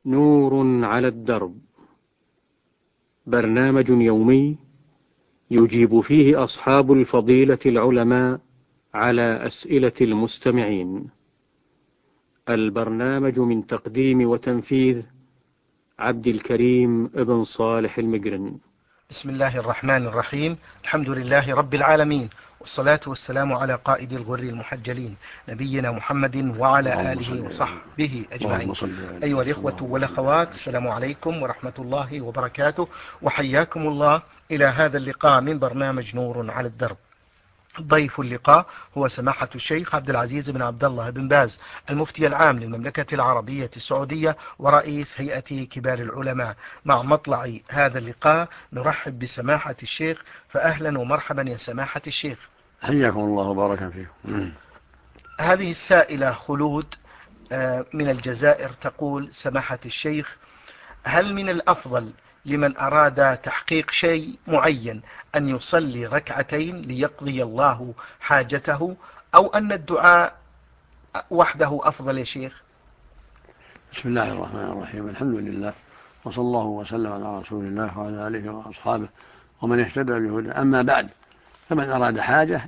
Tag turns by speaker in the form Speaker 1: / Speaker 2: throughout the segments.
Speaker 1: نور على الدرب، برنامج يومي يجيب فيه أصحاب الفضيلة العلماء على أسئلة المستمعين. البرنامج من تقديم وتنفيذ عبد الكريم ابن صالح المقرن.
Speaker 2: بسم الله الرحمن الرحيم. الحمد لله رب العالمين، والصلاة والسلام على قائد الغر المحجلين نبينا محمد وعلى آله وصحبه أجمعين. أيها الإخوة والأخوات، السلام عليكم ورحمة الله وبركاته، وحياكم الله إلى هذا اللقاء من برنامج نور على الدرب. ضيف اللقاء هو سماحة الشيخ عبد العزيز بن عبد الله بن باز، المفتي العام للمملكة العربية السعودية ورئيس هيئة كبار العلماء. مع مطلع هذا اللقاء نرحب بسماحة الشيخ، فأهلا ومرحبا يا سماحة الشيخ.
Speaker 3: حياكم الله وبارك فيكم.
Speaker 2: هذه السائلة خلود من الجزائر تقول: سماحة الشيخ، هل من الأفضل لمن أراد تحقيق شيء معين أن يصلي ركعتين ليقضي الله حاجته، أو أن الدعاء وحده أفضل يا شيخ؟
Speaker 3: بسم الله الرحمن الرحيم. الحمد لله، وصلى الله وسلم على رسول الله وعلى آله وأصحابه ومن اهتدى بهداه. أما بعد، فمن أراد حاجة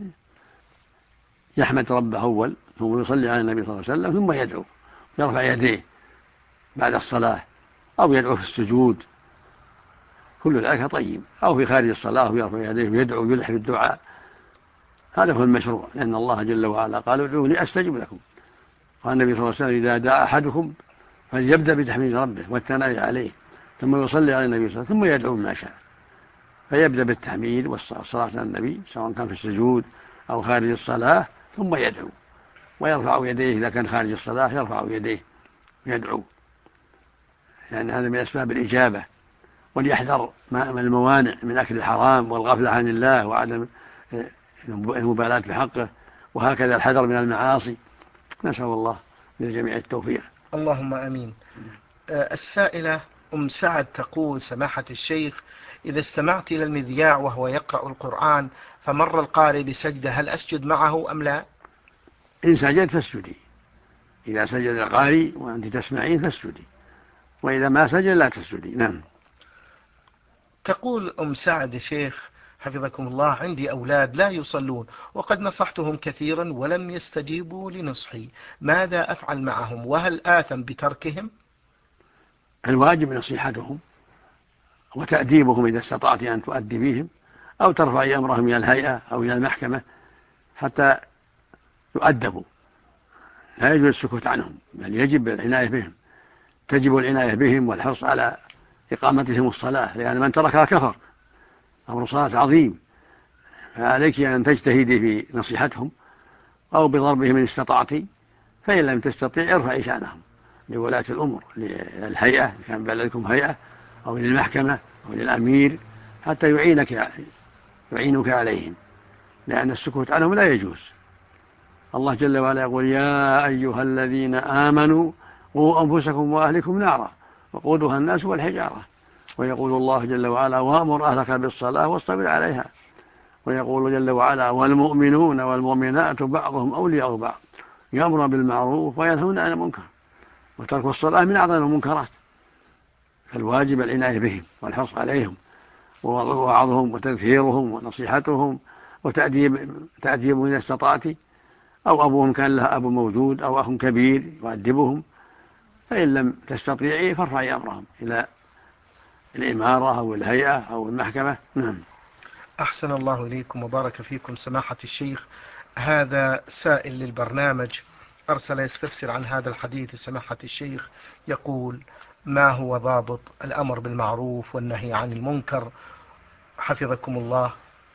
Speaker 3: يحمد ربه أول، ثم يصلي على النبي صلى الله عليه وسلم، ثم يدعو، يرفع يديه بعد الصلاة، أو يدعو في السجود، كل ذلك طيب، أو في خارج الصلاة ويرفع يديه ويدعو ويلح بالدعاء. هذا هو المشروع، لأن الله جل وعلا قال: ادعوني أستجب لكم. قال النبي صلى الله عليه وسلم: إذا دعا أحدكم فليبدأ بتحميد ربه والثناء عليه، ثم يصلي على النبي صلى الله عليه وسلم، ثم يدعو ما شاء. فيبدأ بالتحميد والصلاة على النبي سواء كان في السجود أو خارج الصلاة، ثم يدعو ويرفع يديه. إذا كان خارج الصلاة يرفع يديه ويدعو، لأن هذا من أسباب الإجابة. وليحذر الموانع من أكل الحرام والغفلة عن الله وعدم المبالاة بحقه، وهكذا الحذر من المعاصي. نسأل الله للجميع التوفيق.
Speaker 2: اللهم أمين. السائلة أم سعد تقول: سماحة الشيخ، إذا استمعت إلى المذياع وهو يقرأ القرآن فمر القارئ بسجدة، هل أسجد معه أم لا؟
Speaker 3: إن سجد فاسجدي، إذا سجد القارئ وأنت تسمعين فاسجدي، وإذا ما سجد لا تسجدي. نعم.
Speaker 2: تقول أم سعد: شيخ حفظكم الله، عندي أولاد لا يصلون، وقد نصحتهم كثيرا ولم يستجيبوا لنصحي، ماذا أفعل معهم، وهل آثم بتركهم؟
Speaker 3: الواجب نصيحتهم وتأديبهم إذا استطعت أن تؤدبيهم، أو ترفعي أمرهم إلى الهيئة أو إلى المحكمة حتى يؤدبوا. لا يجوز السكوت عنهم، بل يجب العناية بهم، تجب العناية بهم والحرص على إقامتهم الصلاة، لأن من تركها كفر. أمر صلاة عظيم، فعليك أن تجتهدي في نصيحتهم أو بضربهم إن استطعت، فإن لم تستطيع ارفعي شأنهم لولاة الأمور، للهيئة كان بلدكم هيئة، أو للمحكمة أو للأمير، حتى يعينك عليهم، لأن السكوت عنهم لا يجوز. الله جل وعلا يقول: يا أيها الذين آمنوا قوا أنفسكم وأهلكم نارا وقودها الناس والحجارة. ويقول الله جل وعلا: وأمر أهلك بالصلاة واصطبر عليها. ويقول جل وعلا: والمؤمنون والمؤمنات بعضهم أولياء بعض يأمرون بالمعروف وينهون عن المنكر. وترك الصلاة من أعظم المنكرات، فالواجب العناية بهم والحرص عليهم ووعظهم وتذكيرهم ونصيحتهم وتأديبهم إذا استطعت، أو أبوهم كان له أب موجود أو أخ كبير يؤدبهم. فإن لم تستطيعي فارفعي أمرهم إلى الإمارة أو الهيئة أو المحكمة. نعم.
Speaker 2: أحسن الله إليكم وبارك فيكم سماحة الشيخ. هذا سائل للبرنامج أرسل يستفسر عن هذا الحديث سماحة الشيخ، يقول: ما هو ضابط الأمر بالمعروف والنهي عن المنكر حفظكم الله؟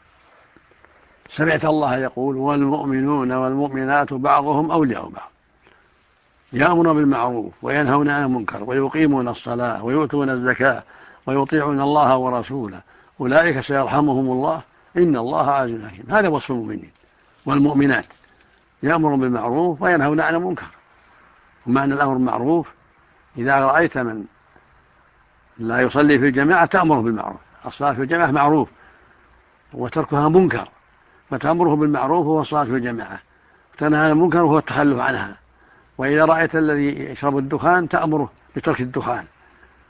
Speaker 3: سمعت الله يقول: والمؤمنون والمؤمنات بعضهم أولياء بعض يأمرون بالمعروف وينهون عن المنكر ويقيمون الصلاة ويؤتون الزكاة ويطيعون الله ورسوله أولئك سيرحمهم الله إن الله عزيز حكيم. هذا وصف المؤمنين والمؤمنات، يأمرون بالمعروف وينهون عن المنكر. ومعنى الأمر بالمعروف: إذا رأيت من لا يصلي في الجماعة تأمره بالمعروف. الصلاة في الجماعة معروف، وتركها منكر، فتأمره بالمعروف هو الصلاة في الجماعة، وتنهى عن المنكر وهو التخلف عنها. وإذا رأيت الذي يشرب الدخان تأمره بترك الدخان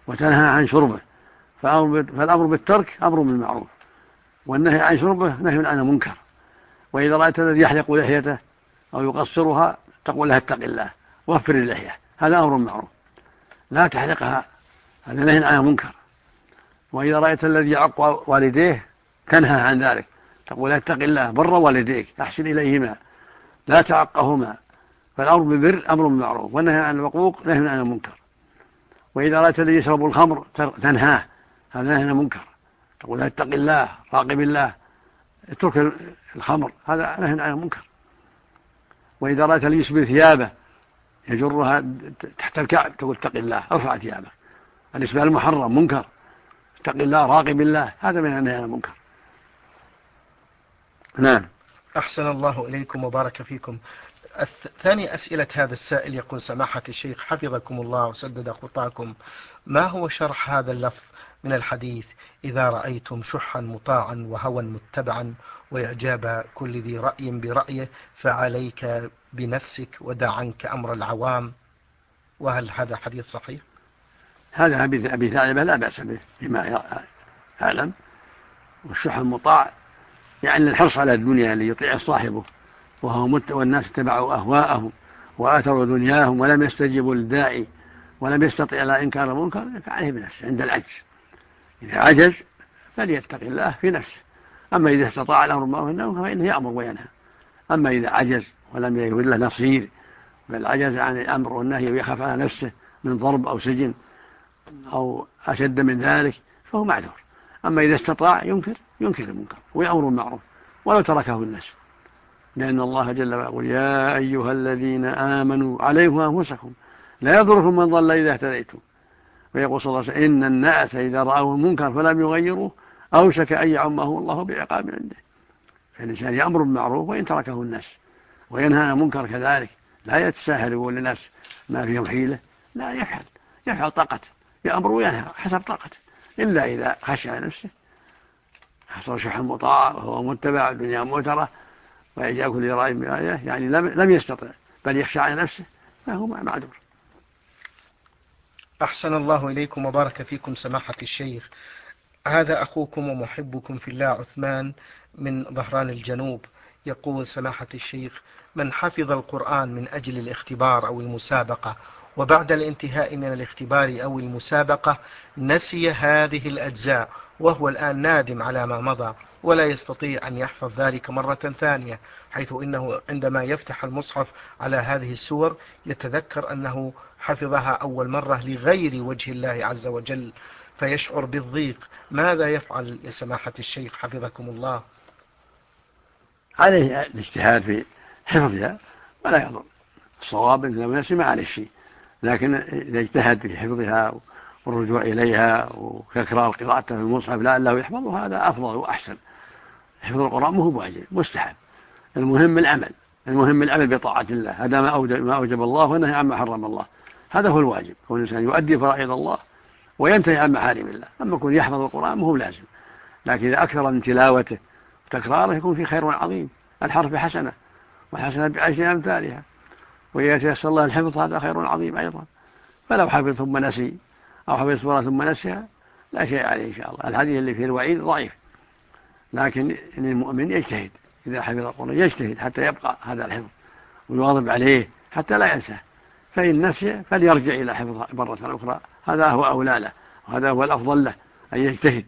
Speaker 3: وتنهى عن شربه، فالأمر بالترك أمر بالمعروف، والنهي عن شربه نهي عن المنكر. وإذا رأيت الذي يحلق لحيته أو يقصرها تقول له اتق الله وفر اللحية، هذا أمر معروف، لا تحلقها، هذا نهي عن المنكر. وإذا رأيت الذي يعق والديه تنهى عن ذلك، تقول اتق الله بر والديك أحسن إليهما لا تعقهما، فالأمر بالبر أمر بالمعروف، والنهي عن العقوق نهي عن المنكر. وإذا رأيت الذي يشرب الخمر تنهاه، هذا نهي عن المنكر، تقول اتق الله راقب الله اترك الخمر، هذا نهي عن المنكر. وإذا رأيت الذي يسبل ثيابه يجرها تحت الكعب تقول اتق الله ارفع ثيابك، الإسبال المحرم منكر، اتق الله راقب الله، هذا من النهي عن المنكر. نعم.
Speaker 2: أحسن الله إليكم وبارك فيكم. ثاني أسئلة هذا السائل يقول: سماحة الشيخ حفظكم الله وسدد خطاكم، ما هو شرح هذا اللفظ من الحديث: إذا رأيتم شحا مطاعا وهوى متبعا وإعجاب كل ذي رأي برأيه فعليك بنفسك ودع عنك أمر العوام؟ وهل هذا حديث صحيح؟
Speaker 3: هذا أبي ثعلبة لا بأس به بما أعلم. والشح المطاع يعني الحرص على الدنيا اللي يطيع صاحبه والناس اتبعوا أهواءهم وآثروا دنياهم ولم يستجيبوا للداعي ولم يستطيع على إنكار المنكر فعليه بنفسه عند العجز. إذا عجز فليتق الله في نفسه، أما إذا استطاع الأمر بالمعروف والنهي عن المنكر فإنه يأمر وينهى. أما إذا عجز ولم يكن له نصير بل عجز عن الأمر والنهي ويخاف على نفسه من ضرب أو سجن أو أشد من ذلك فهو معذور. أما إذا استطاع ينكر المنكر ويأمر بالمعروف ولو تركه الناس، لأن الله جل وعلا يقول: يا أيها الذين آمنوا عليكم أنفسكم لا يضركم من ضل إذا اهتديتم. ويقول صلى الله عليه وسلم: إن الناس إذا رأوا المنكر فلم يغيروه أوشك أن يعمه الله بعقاب عنده. فالإنسان يأمر بالمعروف وإن تركه الناس، وينهى عن المنكر كذلك، لا يتساهل يقول للناس ما فيهم حيلة، لا يفعل طاقته، يأمر وينهى حسب طاقته، إلا إذا خشى على نفسه حصل شح مطاع وهو متبع الدنيا موترة وإعجاب كل رأي برأيه، يعني لم يستطع بل يخشى على نفسه فهو معذور.
Speaker 2: أحسن الله إليكم وبارك فيكم سماحة الشيخ. هذا أخوكم ومحبكم في الله عثمان من ظهران الجنوب، يقول: سماحة الشيخ، من حفظ القرآن من أجل الاختبار أو المسابقة وبعد الانتهاء من الاختبار أو المسابقة نسي هذه الأجزاء وهو الآن نادم على ما مضى ولا يستطيع أن يحفظ ذلك مرة ثانية، حيث إنه عندما يفتح المصحف على هذه السور يتذكر أنه حفظها أول مرة لغير وجه الله عز وجل فيشعر بالضيق، ماذا يفعل يا سماحة الشيخ حفظكم الله؟
Speaker 3: عليه الاجتهاد في حفظها ولا يضر، الصواب إن لم يسمع عليه الشيء، لكن إذا اجتهد في حفظها والرجوع إليها وتكرار قراءته في المصحف لعله يحفظه هذا أفضل وأحسن. حفظ القرآن مو واجب، مستحب، المهم العمل بطاعة الله، هذا ما أوجب الله ونهى عما حرم الله، هذا هو الواجب، كون الإنسان يؤدي فرائض الله وينتهي عن محارم الله. أما يكون يحفظ القرآن مو لازم، لكن إذا أكثر من تلاوته وتكراره يكون في خير عظيم، الحرف بحسنة والحسنة بعشر أمثالها، وإذا تيسر الله الحفظ هذا خير عظيم أيضا. فلو حفظ ثم نسي أو حفظ سورة ثم نسيها لا شيء عليه إن شاء الله. الحديث اللي فيه الوعيد ضعيف، لكن إن المؤمن يجتهد إذا حفظ القرآن، يجتهد حتى يبقى هذا الحفظ ويواظب عليه حتى لا ينساه، فإن نسي فليرجع إلى حفظه مرة أخرى، هذا هو أولى له وهذا هو الأفضل له أن يجتهد.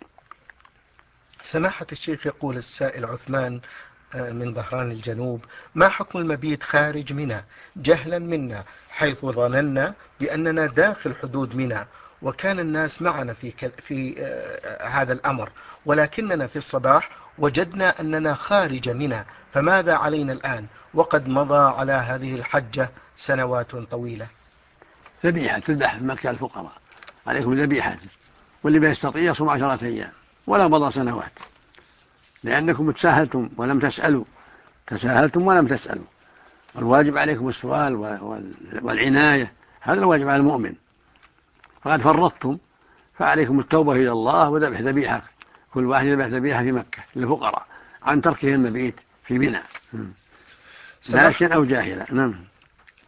Speaker 2: سماحة الشيخ يقول السائل عثمان من ظهران الجنوب: ما حكم المبيت خارج منى جهلا منا، حيث ظننا بأننا داخل حدود منى وكان الناس معنا في هذا الأمر، ولكننا في الصباح وجدنا أننا خارج منى، فماذا علينا الآن وقد مضى على هذه الحجة سنوات طويلة؟
Speaker 3: ذبيحة تذبح في مكة الفقراء، عليكم ذبيحة، واللي بيستطيع يصوم 10 أيام ولا مضى سنوات، لأنكم تساهلتم ولم تسألوا، تساهلتم ولم تسألوا. والواجب عليكم السؤال والعناية، هذا الواجب على المؤمن، فقد فرطتم، فعليكم التوبة إلى الله وذبح ذبيحة، كل واحد يذبح ذبيحة في مكة للفقراء عن تركه المبيت في منى ناسيا أو جاهلا.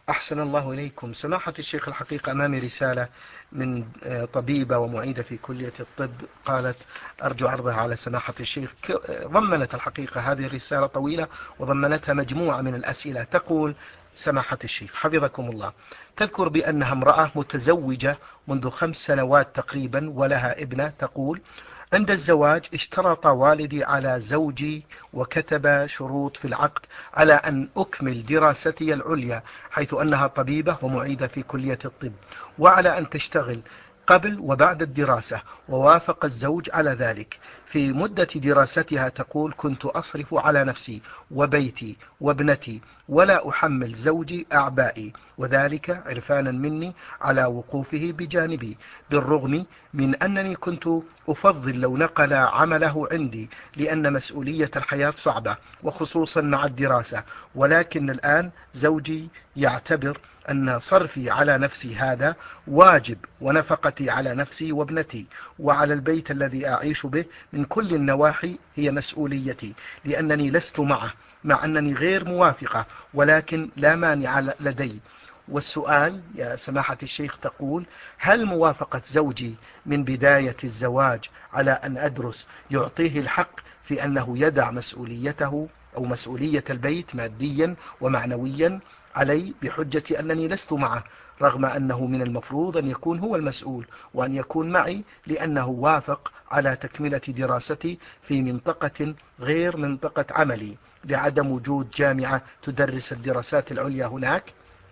Speaker 2: أحسن الله إليكم سماحة الشيخ. الحقيقة أمامي رسالة من طبيبة ومعيدة في كلية الطب، قالت أرجو عرضها على سماحة الشيخ. ضمنت الحقيقة هذه الرسالة طويلة وضمنتها مجموعة من الأسئلة. تقول سماحة الشيخ حفظكم الله، تذكر بأنها امرأة متزوجة منذ 5 سنوات تقريبا ولها ابنة. تقول عند الزواج اشترط والدي على زوجي وكتب شروط في العقد على أن أكمل دراستي العليا، حيث أنها طبيبة ومعيدة في كلية الطب، وعلى أن تشتغل قبل وبعد الدراسة، ووافق الزوج على ذلك. في مدة دراستها تقول كنت أصرف على نفسي وبيتي وابنتي ولا أحمل زوجي أعبائي، وذلك عرفانا مني على وقوفه بجانبي، بالرغم من أنني كنت أفضل لو نقل عمله عندي، لأن مسؤولية الحياة صعبة وخصوصا مع الدراسة. ولكن الآن زوجي يعتبر أن صرفي على نفسي هذا واجب، ونفقتي على نفسي وابنتي وعلى البيت الذي أعيش به من كل النواحي هي مسؤوليتي، لأنني لست معه، مع أنني غير موافقة، ولكن لا مانع لدي. والسؤال يا سماحة الشيخ، تقول هل موافقة زوجي من بداية الزواج على أن أدرس يعطيه الحق في أنه يدع مسؤوليته أو مسؤولية البيت ماديا ومعنويا علي، بحجة أنني لست معه، رغم أنه من المفروض أن يكون هو المسؤول وأن يكون معي، لأنه وافق على تكملة دراستي في منطقة غير منطقة عملي لعدم وجود جامعة تدرس الدراسات العليا هناك؟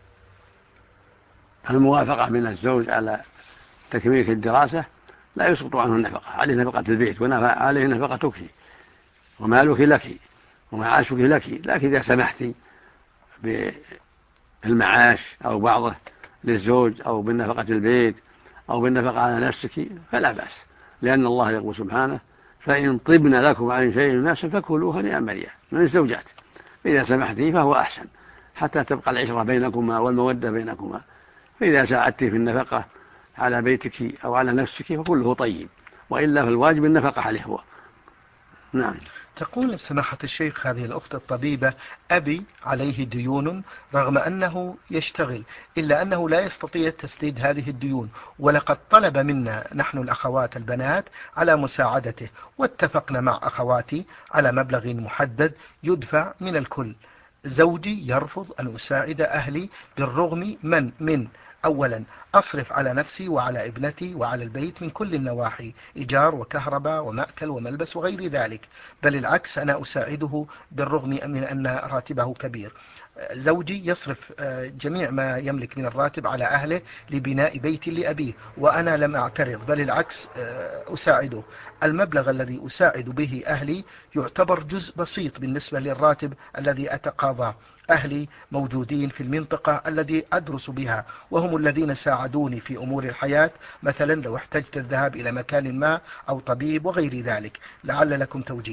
Speaker 3: الموافقة من الزوج على تكميل الدراسة لا يسقط عنه النفقة، عليه نفقة البيت وعليه نفقتك ومالك لك ومعاشك لك، لكن إذا سمحت بالمعاش أو بعضه للزوج أو بالنفقة البيت أو بالنفقة على نفسك فلا بأس، لأن الله يقول سبحانه فإن طبن لكم عن شيء من نفس فكلوه هنيئا مريئا من الزوجات، إذا سمحت فهو أحسن حتى تبقى العشرة بينكما والمودة بينكما. فإذا ساعدت في النفقة على بيتك أو على نفسك فكله طيب، وإلا فالواجب النفقة عليه هو. نعم.
Speaker 2: تقول سماحة الشيخ هذه الأخت الطبيبة أبي عليه ديون رغم أنه يشتغل، إلا أنه لا يستطيع تسديد هذه الديون، ولقد طلب منا نحن الأخوات البنات على مساعدته، واتفقنا مع أخواتي على مبلغ محدد يدفع من الكل. زوجي يرفض أن أساعد أهلي بالرغم من أولا أصرف على نفسي وعلى ابنتي وعلى البيت من كل النواحي، إيجار وكهرباء ومأكل وملبس وغير ذلك، بل العكس أنا أساعده بالرغم من أن راتبه كبير. زوجي يصرف جميع ما يملك من الراتب على أهله لبناء بيت لأبيه، وأنا لم أعترض، بل العكس أساعده. المبلغ الذي أساعد به أهلي يعتبر جزء بسيط بالنسبة للراتب الذي أتقاضاه. أهلي موجودين في المنطقة الذي أدرس بها، وهم الذين ساعدوني في أمور الحياة، مثلا لو احتجت الذهاب إلى مكان ما أو طبيب وغير ذلك. لعل لكم توجيه.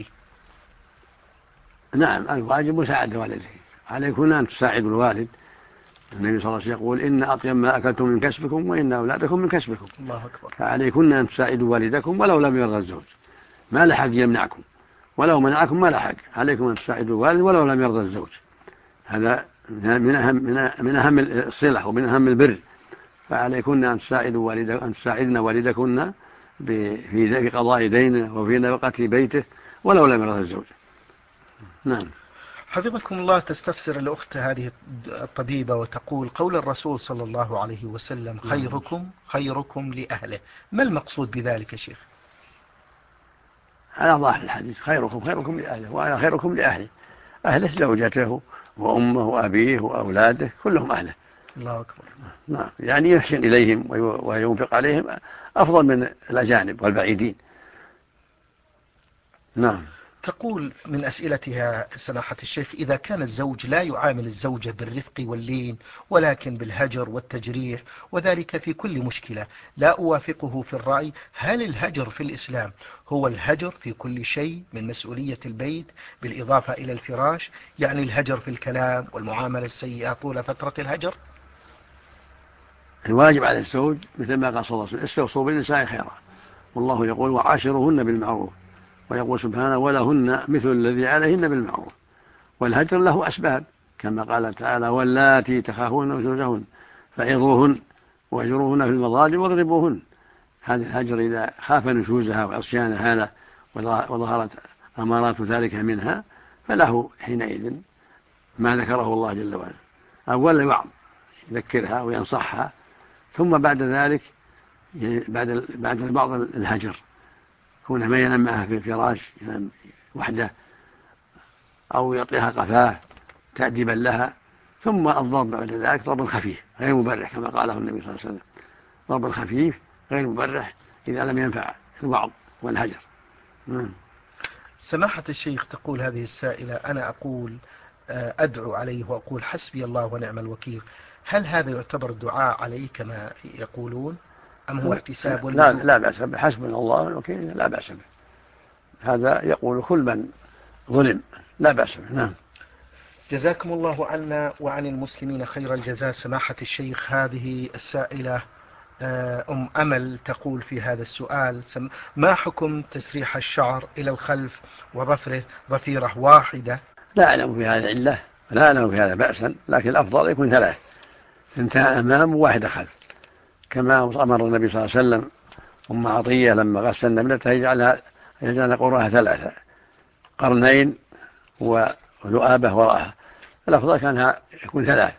Speaker 3: نعم، الواجب مساعدة والديه، عليكم أن تساعدوا الوالد. النبي صلى الله عليه وسلم يقول إن أطيب ما أكلتم من كسبكم وإن أولادكم من كسبكم.
Speaker 2: الله أكبر.
Speaker 3: فعليكم أن تساعدوا والدكم ولو لم يرضى الزوج، ما لحق يمنعكم، ولو منعكم ما لحق، عليكم أن تساعدوا الوالد ولو لم يرضى الزوج. هذا من أهم الصلة ومن أهم البر. فعليكن أن تساعدن والدكن في قضاء دينه وفي نفقة بيته ولو لم يرضى الزوج. نعم.
Speaker 2: حفظكم الله. تستفسر الأخت هذه الطبيبة وتقول قول الرسول صلى الله عليه وسلم خيركم خيركم لأهله، ما المقصود بذلك يا شيخ؟
Speaker 3: على ظاهر الحديث خيركم خيركم لأهله، وأنا خيركم لأهله. أهله زوجته وأمه وأبيه وأولاده كلهم أهله.
Speaker 2: الله أكبر.
Speaker 3: نعم، يعني يحسن إليهم وينفق عليهم أفضل من الأجانب والبعيدين. نعم.
Speaker 2: تقول من أسئلتها سماحة الشيخ إذا كان الزوج لا يعامل الزوجة بالرفق واللين ولكن بالهجر والتجريح، وذلك في كل مشكلة، لا أوافقه في الرأي، هل الهجر في الإسلام هو الهجر في كل شيء من مسؤولية البيت بالإضافة إلى الفراش، يعني الهجر في الكلام والمعاملة السيئة طول فترة الهجر؟
Speaker 3: الواجب على الزوج مثل ما قال صلى الله عليه وسلم استوصوا بالنساء خيرا، والله يقول وعاشرهن بالمعروف، ويقول سبحانه ولهن مثل الذي عليهن بالمعروف. والهجر له أسباب، كما قال تعالى: واللاتي تخافون نشوزهن فعظوهن واهجروهن في المضاجع واضربوهن. هذا الهجر إذا خاف نشوزها وعصيان هذا وظهرت أمارات ذلك منها فله حينئذ ما ذكره الله جل وعلا. أولا الوعظ، يذكرها وينصحها، ثم بعد ذلك بعد بعض الهجر يكون ما ينام معها في الفراش، ينام وحده أو يعطيها قفاه تأديبا لها. ثم الضرب بعد ذلك ضرب خفيف غير مبرح كما قاله النبي صلى الله عليه وسلم، ضرب خفيف غير مبرح إذا لم ينفع الوعظ والهجر.
Speaker 2: سماحة الشيخ، تقول هذه السائلة: أنا أقول أدعو عليه وأقول حسبي الله ونعم الوكيل، هل هذا يعتبر دعاء عليه كما يقولون أم هو احتساب واللجوء؟
Speaker 3: لا بأس به، حسبنا الله والوكيل لا بأس به، هذا يقول كل من ظلم لا بأس به. نعم.
Speaker 2: جزاكم الله عنا وعن المسلمين خير الجزاء. سماحة الشيخ، هذه السائلة أم أمل تقول في هذا السؤال: ما حكم تسريح الشعر إلى الخلف وظفره ضفيرة واحدة؟
Speaker 3: لا أعلم في هذا علة، لا أعلم في هذا بأسا، لكن الأفضل يكون 3، 2 أمام و1 خلف، كما أمر النبي صلى الله عليه وسلم أم عطية لما غسل نملته يجعل قرها 3 قرنين وذؤابة وراءها. الأفضل كانها يكون 3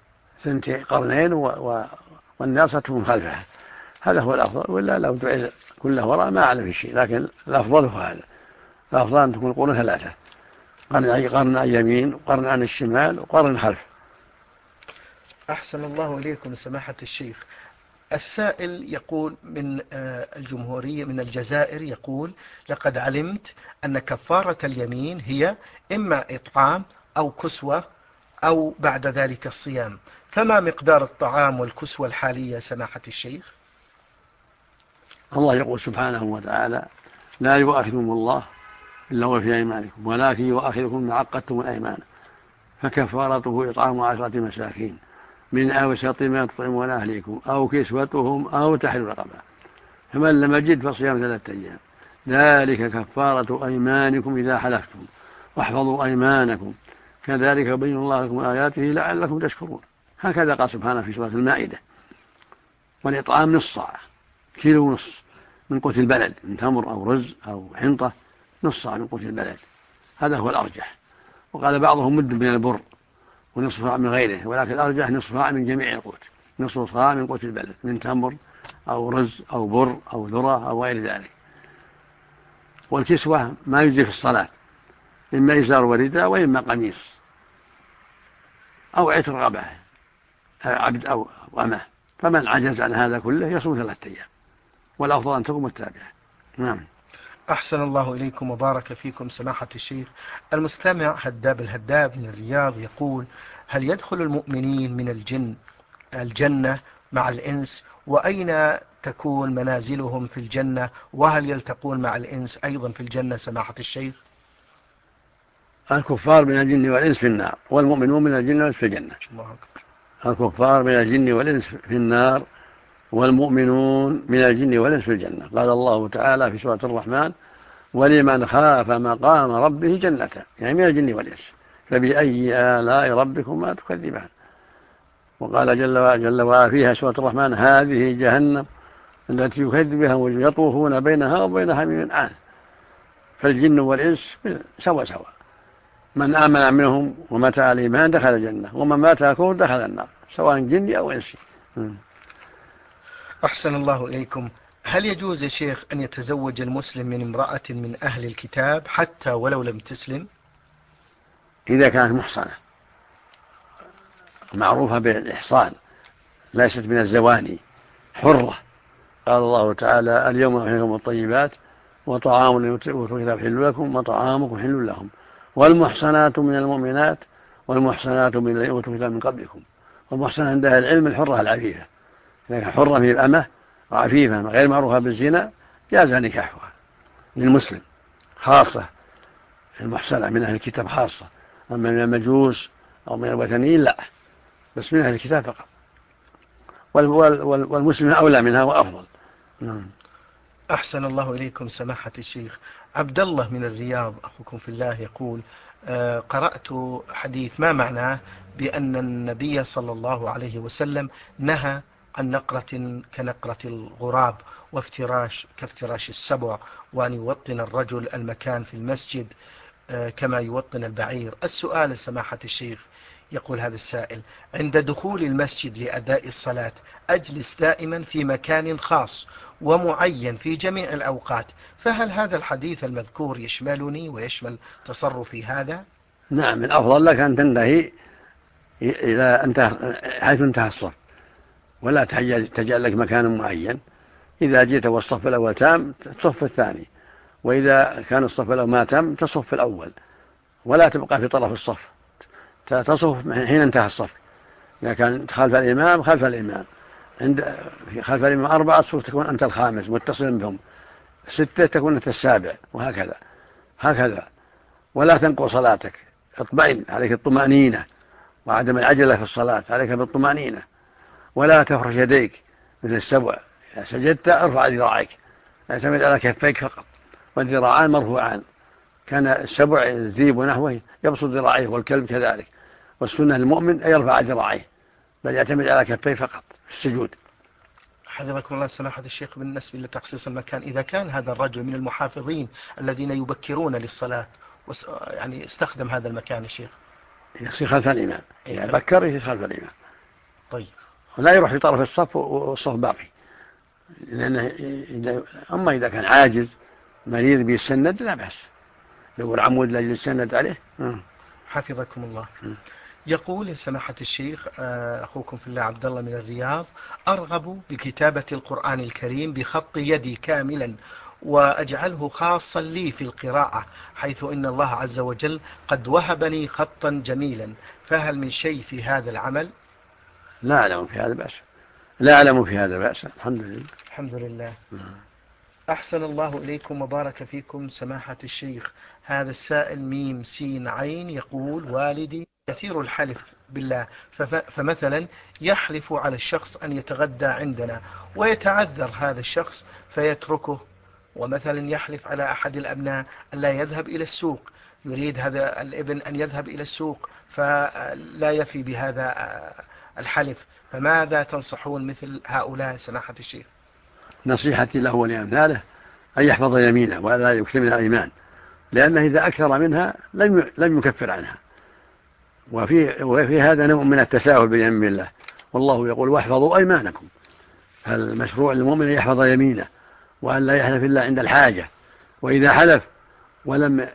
Speaker 3: قرنين والناصة تكون خلفها، هذا هو الأفضل. ولا لو جعل كله وراء ما أعلم في شيء، لكن الأفضل هو هذا، الأفضل أن تكون القرون 3، قرن عن يمين وقرن عن الشمال وقرن خلف.
Speaker 2: أحسن الله إليكم سماحة الشيخ. السائل يقول من الجمهورية من الجزائر، يقول: لقد علمت أن كفارة اليمين هي إما إطعام أو كسوة أو بعد ذلك الصيام، فما مقدار الطعام والكسوة الحالية سماحة الشيخ؟
Speaker 3: الله يقول سبحانه وتعالى: لا يؤاخذكم الله باللغو في أيمانكم ولكن يؤاخذكم ما عقدتم الأيمان فكفارته إطعام 10 مساكين من أوسط ما تطعمون أهليكم أو كسوتهم أو تحرير رقبة، فمن لم يجد فصيام 3 أيام، ذلك كفارة أيمانكم إذا حلفتم واحفظوا أيمانكم كذلك يبين الله لكم آياته لعلكم تشكرون. هكذا قال سبحانه في سورة المائدة. والإطعام نصف صاع، 1.5 كيلو من قوت البلد، من تمر أو رز أو حنطة، نصف صاع من قوت البلد، هذا هو الأرجح. وقال بعضهم مد من البر ونصف صاع من غيره، ولكن الأرجح نصف صاع من جميع القوت، نصف صاع من قوت البلد من تمر أو رز أو بر أو ذرة أو غير ذلك. والكسوة ما يجزي في الصلاة، إما إزار ورداء وإما قميص أو عتق رقبة عبد أو أمة، فمن عجز عن هذا كله يصوم 3 أيام، والأفضل أن تقوم التابعة. نعم.
Speaker 2: أحسن الله إليكم وبارك فيكم سماحة الشيخ. المستمع هداب الهداب من الرياض يقول: هل يدخل المؤمنين من الجنة مع الإنس؟ وأين تكون منازلهم في الجنة؟ وهل يلتقون مع الإنس أيضا في الجنة سماحة الشيخ؟
Speaker 3: الكفار من الجن والإنس في النار، والمؤمنون من الجن والإنس في الجنة. الكفار من الجن والإنس في النار، والمؤمنون من الجن والإنس في الجنة. قال الله تعالى في سورة الرحمن: ولمن خاف مقام ربه جنتان، يعني من الجن والإنس، فبأي آلاء ربكما تكذبان. وقال جل وعلا فيها سورة الرحمن: هذه جهنم التي يكذب بها ويطوفون بينها وبين حميم آن. فالجن والإنس سوا، من آمن منهم ومات على الإيمان دخل الجنة، ومن مات على الكفر دخل النار، سواء جني أو إنسي.
Speaker 2: أحسن الله إليكم. هل يجوز يا شيخ أن يتزوج المسلم من امرأة من أهل الكتاب حتى ولو لم تسلم؟
Speaker 3: إذا كانت محصنة معروفة بالإحصان، ليست من الزواني، حرة. قال الله تعالى: اليوم أحل لكم الطيبات وطعام أوتوا الكتاب حل لكم وطعامكم حل لهم، والمحصنات من المؤمنات والمحصنات من الذين أوتوا الكتاب من قبلكم. والمحصنة عند أهل العلم الحرة العفيفة، لكن حرة من الأمة وعفيفة غير معروفة بالزنا جاز نكاحها للمسلم، خاصة المحصنة من أهل الكتاب خاصة، أما من المجوس أو من الوثنيين لا، بس من أهل الكتاب فقط. والمسلم أولى منها وأفضل.
Speaker 2: أحسن الله إليكم سماحة الشيخ. عبد الله من الرياض أخوكم في الله يقول: قرأت حديث ما معناه بأن النبي صلى الله عليه وسلم نهى عن نقرة كنقرة الغراب وافتراش كافتراش السبع، وأن يوطن الرجل المكان في المسجد كما يوطن البعير. السؤال سماحة الشيخ، يقول هذا السائل: عند دخول المسجد لأداء الصلاة أجلس دائما في مكان خاص ومعين في جميع الأوقات، فهل هذا الحديث المذكور يشملني ويشمل تصرفي هذا؟
Speaker 3: نعم، الأفضل لك أن تنتهي حيث انتهى الصف، ولا تجعل لك مكان معين. إذا جئت والصف الأول تام تصف الثاني، وإذا كان الصف الأول ما تم تصف الأول، ولا تبقى في طرف الصف، تصف حين انتهى الصف. إذا كان خلف الإمام خلف الإمام، خلف الإمام 4 صفوف تكون أنت الخامس متصلا بهم، 6 تكون أنت السابع، وهكذا ولا تنقض صلاتك. اطمئن، عليك الطمأنينة وعدم العجلة في الصلاة، عليك بالطمأنينة. ولا تفرش يديك مثل السبع، إذا سجدت ارفع ذراعيك، اعتمد على كفيك فقط، والذراعان مرفوعان. كان السبع الذيب ونحوه يبسط ذراعيه، والكلب كذلك. والسنة للمؤمن أن يرفع ذراعيه، بل يعتمد على كفيه فقط في السجود.
Speaker 2: حفظكم الله سماحة الشيخ، بالنسبة لتخصيص المكان، إذا كان هذا الرجل من المحافظين الذين يبكرون للصلاة يعني استخدم هذا المكان الشيخ،
Speaker 3: يصير خلف الإمام، إذا بكر يصير خلف الإمام.
Speaker 2: طيب،
Speaker 3: ولا يروح في طرف الصف والصف باقي، لأنه أما إذا كان عاجز مريض بيستند لا بأس، لو العمود لا يستند عليه.
Speaker 2: حفظكم الله. يقول سماحة الشيخ أخوكم في الله عبد الله من الرياض: أرغب بكتابة القرآن الكريم بخط يدي كاملا، وأجعله خاصا لي في القراءة، حيث إن الله عز وجل قد وهبني خطا جميلا، فهل من شيء في هذا العمل؟
Speaker 3: لا أعلم في هذا بأس، لا أعلم في هذا بأس، الحمد لله.
Speaker 2: الحمد لله. أحسن الله إليكم وبارك فيكم سماحة الشيخ. هذا السائل ميم سين عين يقول: والدي كثير الحلف بالله، فمثلا يحلف على الشخص أن يتغدى عندنا ويتعذر هذا الشخص فيتركه، ومثلا يحلف على أحد الأبناء أن لا يذهب إلى السوق، يريد هذا الابن أن يذهب إلى السوق فلا يفي بهذا الحلف، فماذا تنصحون مثل هؤلاء سماحة الشيخ؟
Speaker 3: نصيحتي له ولأمثاله أن يحفظ يمينه ولا يكثر من الأيمان، لأنه إذا أكثر منها لم يكفر عنها. وفي هذا نوع من التساهل بيمين الله، والله يقول: واحفظوا أيمانكم. فالمشروع للمؤمن أن يحفظ يمينه، وأن لا يحلف إلا عند الحاجة، وإذا حلف ولم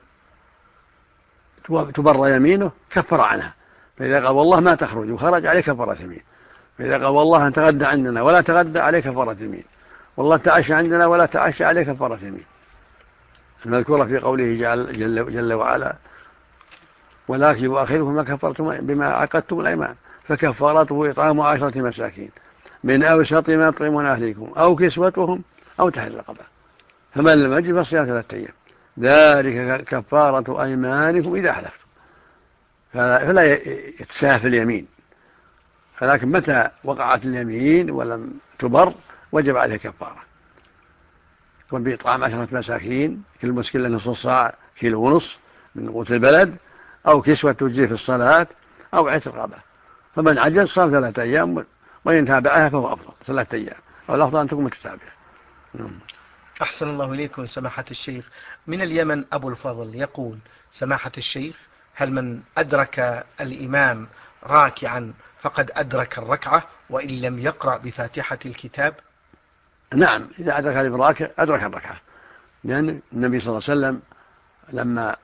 Speaker 3: تبر يمينه كفر عنها. فإذا قال والله ما تخرج وخرج عليه كفارة يمين، فإذا قال والله أن تغدى عندنا ولا تغدى عليه كفارة يمين، والله تعشى عندنا ولا تعشى عليه كفارة يمين. المذكورة في قوله جل وعلا: ولكن يؤاخذكم بما عقدتم الأيمان فكفارته إطعام 10 مساكين من أوسط ما يطعمون أهليكم أو كسوتهم أو تحرير رقبة، فمن لم يجد فصيام 3 أيام، ذلك كفارة أيمانكم إذا حلفتم. فلا يتساهل في اليمين، لكن متى وقعت اليمين ولم تبر وجب عليه كفارة، يكون بإطعام 10 مساكين، كل مسكين نصف صاع، كيلو ونصف من قوت البلد، أو كسوة تجزي في الصلاة، أو عتق رقبة. فمن عجز صام 3 أيام، وإن تابعها فهو أفضل 3 أيام، والأفضل أن تكون متتابعة.
Speaker 2: أحسن الله إليكم سماحة الشيخ. من اليمن أبو الفضل يقول: سماحة الشيخ، هل من أدرك الإمام راكعا فقد أدرك الركعة وإن لم يقرأ بفاتحة الكتاب؟
Speaker 3: نعم، إذا أدرك الراكع أدرك الركعة، لأن النبي صلى الله عليه وسلم لما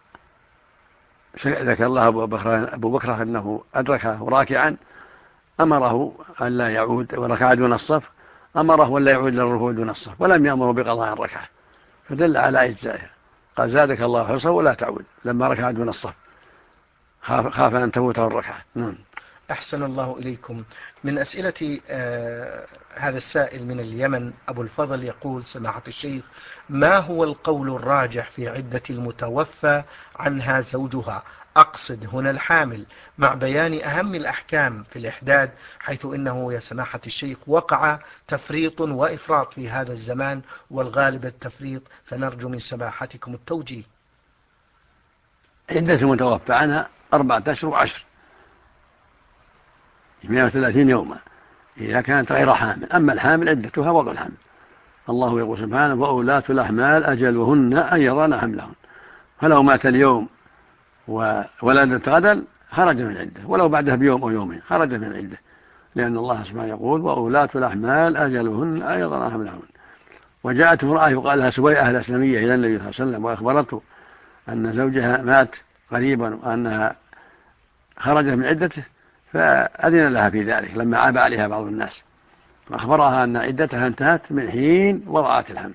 Speaker 3: ذكر الله أبو بكر أنه أدركه راكعا أمره أن لا يعود، وركع دون الصف أمره أن لا يعود للركوع دون الصف، ولم يأمره بقضاء الركعة، فدل على إجزائها. قال: زادك الله حرصا ولا تعود، لما ركع دون الصف خاف أن تفوته الركعة.
Speaker 2: أحسن الله إليكم. من أسئلة هذا السائل من اليمن أبو الفضل يقول: سماحة الشيخ، ما هو القول الراجح في عدة المتوفى عنها زوجها؟ أقصد هنا الحامل، مع بيان أهم الأحكام في الإحداد، حيث إنه يا سماحة الشيخ وقع تفريط وإفراط في هذا الزمان، والغالب التفريط، فنرجو من سماحتكم التوجيه.
Speaker 3: عدة المتوفى عنها 4 أشهر و10، 130 يوما إذا كانت غير حامل. أما الحامل عدتها وضع الحمل. الله يقول سبحانه: وأولاة الأحمال أجلهن أن يضعن حملهن. فلو مات اليوم وولدت غدا خرج من العدة، ولو بعدها بيوم أو يومين خرج من العدة، لأن الله سبحانه يقول: وأولاة الأحمال أجلهن أن يضعن حملهن. وجاءت امرأة يقال لها سويعة الأسلمية إلى النبي صلى الله عليه وسلم وأخبرته أن زوجها مات قريبا وأنها خرجت من عدته، فأذن لها في ذلك لما عاب عليها بعض الناس، وأخبرها أن عدتها انتهت من حين وضعت الحمل.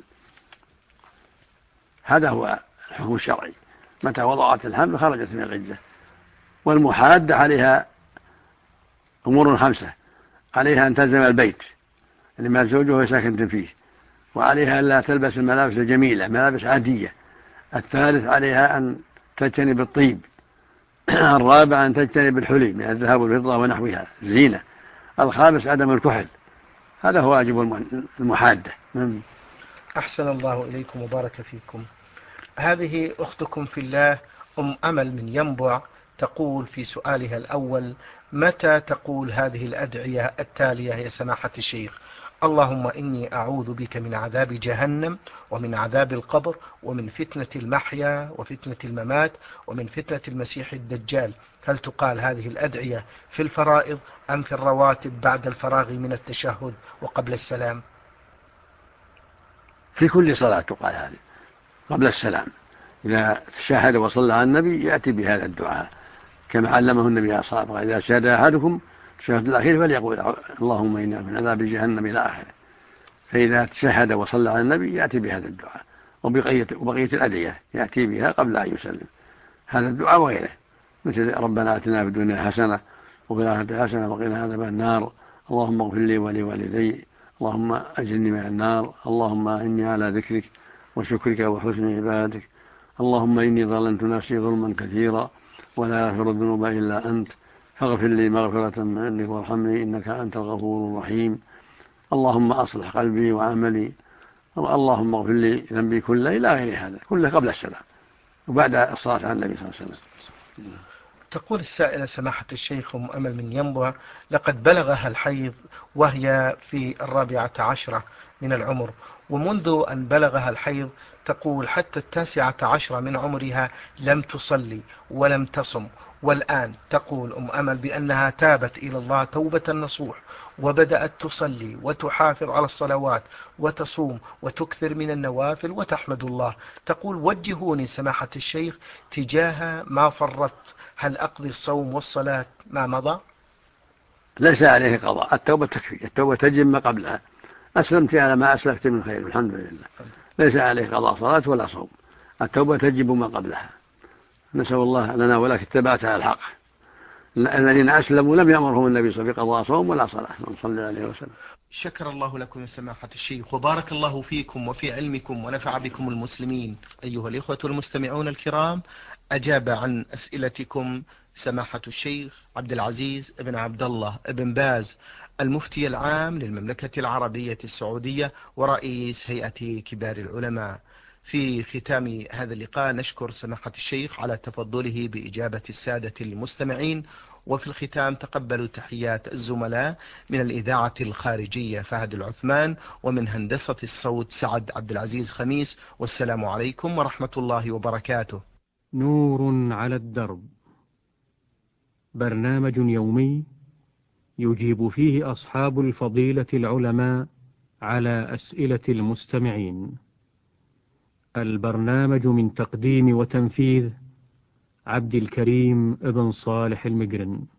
Speaker 3: هذا هو الحكم الشرعي، متى وضعت الحمل خرجت من العدة. والمحادة عليها أمور 5: عليها أن تلزم البيت اللي مات زوجها ساكنة فيه، وعليها أن لا تلبس الملابس الجميلة، ملابس عادية. الثالث عليها أن تجتنب الطيب. الرابع أن تجتنب الحلي من الذهب والفضة ونحوها زينة. الخامس عدم الكحل. هذا هو واجب المحادة.
Speaker 2: أحسن الله إليكم وبارك فيكم. هذه أختكم في الله أم أمل من ينبع تقول في سؤالها الأول: متى تقول هذه الأدعية التالية يا سماحة الشيخ؟ اللهم إني أعوذ بك من عذاب جهنم، ومن عذاب القبر، ومن فتنة المحيا وفتنة الممات، ومن فتنة المسيح الدجال. هل تقال هذه الأدعية في الفرائض أم في الرواتب بعد الفراغ من التشهد وقبل السلام؟
Speaker 3: في كل صلاة تقال هذه قبل السلام. إذا تشهد وصلى على النبي يأتي بهذا الدعاء كما علمه النبي عليه الصلاة والسلام: إذا شهد أحدكم الشهد الأخير فليقول: اللهم إني من عذاب جهنم إلى آخره. فإذا تشهد وصلى على النبي يأتي بهذا الدعاء، وبقية الأدعية يأتي بها قبل أن يسلم. هذا الدعاء وغيره، مثل: ربنا آتنا في الدنيا حسنة وفي الآخرة حسنة وقنا عذاب النار، اللهم اغفر لي ولوالدي، اللهم أجرني من النار، اللهم إني على ذكرك وشكرك وحسن عبادك، اللهم إني ظلمت نفسي ظلما كثيرا ولا يغفر الذنوب إلا أنت، فاغفر لي مغفرة من عندك وارحمني إنك أنت الغفور الرحيم، اللهم أصلح قلبي وعملي، اللهم اغفر لي ذنبي كله، إلى غير هذا كله قبل السلام وبعد الصلاة على النبي صلى الله عليه وسلم.
Speaker 2: تقول السائلة: سماحة الشيخ أم أمل من ينبع لقد بلغها الحيض وهي في 14 من العمر، ومنذ أن بلغها الحيض تقول حتى 19 من عمرها لم تصلي ولم تصم، والآن تقول أم أمل بأنها تابت إلى الله توبة نصوح، وبدأت تصلي وتحافظ على الصلوات وتصوم وتكثر من النوافل وتحمد الله. تقول: وجهوني سماحة الشيخ تجاه ما فرطت، هل أقضي الصوم والصلاة ما مضى؟
Speaker 3: ليس عليه قضاء، التوبة تكفي، التوبة تجب ما قبلها. أسلمت على ما أسلفت من خير الحمد لله، ليس عليه قضاء صلاة ولا صوم، التوبة تجب ما قبلها. نسأل الله لنا ولك الثبات على الحق. الذين أسلموا لم يأمرهم النبي صلى الله عليه وسلم بقضاء صوم ولا صلاة، صلى الله عليه وسلم.
Speaker 2: شكر الله لكم يا سماحة الشيخ، وبارك الله فيكم وفي علمكم ونفع بكم المسلمين. أيها الإخوة المستمعون الكرام، أجاب عن أسئلتكم سماحة الشيخ عبد العزيز بن عبد الله بن باز، المفتي العام للمملكة العربية السعودية ورئيس هيئة كبار العلماء. في ختام هذا اللقاء نشكر سماحة الشيخ على تفضله بإجابة السادة المستمعين، وفي الختام تقبلوا تحيات الزملاء من الإذاعة الخارجية فهد العثمان، ومن هندسة الصوت سعد عبد العزيز خميس، والسلام عليكم ورحمة الله وبركاته.
Speaker 1: نور على الدرب، برنامج يومي يجيب فيه أصحاب الفضيلة العلماء على أسئلة المستمعين. البرنامج من تقديم وتنفيذ عبد الكريم ابن صالح المقرن.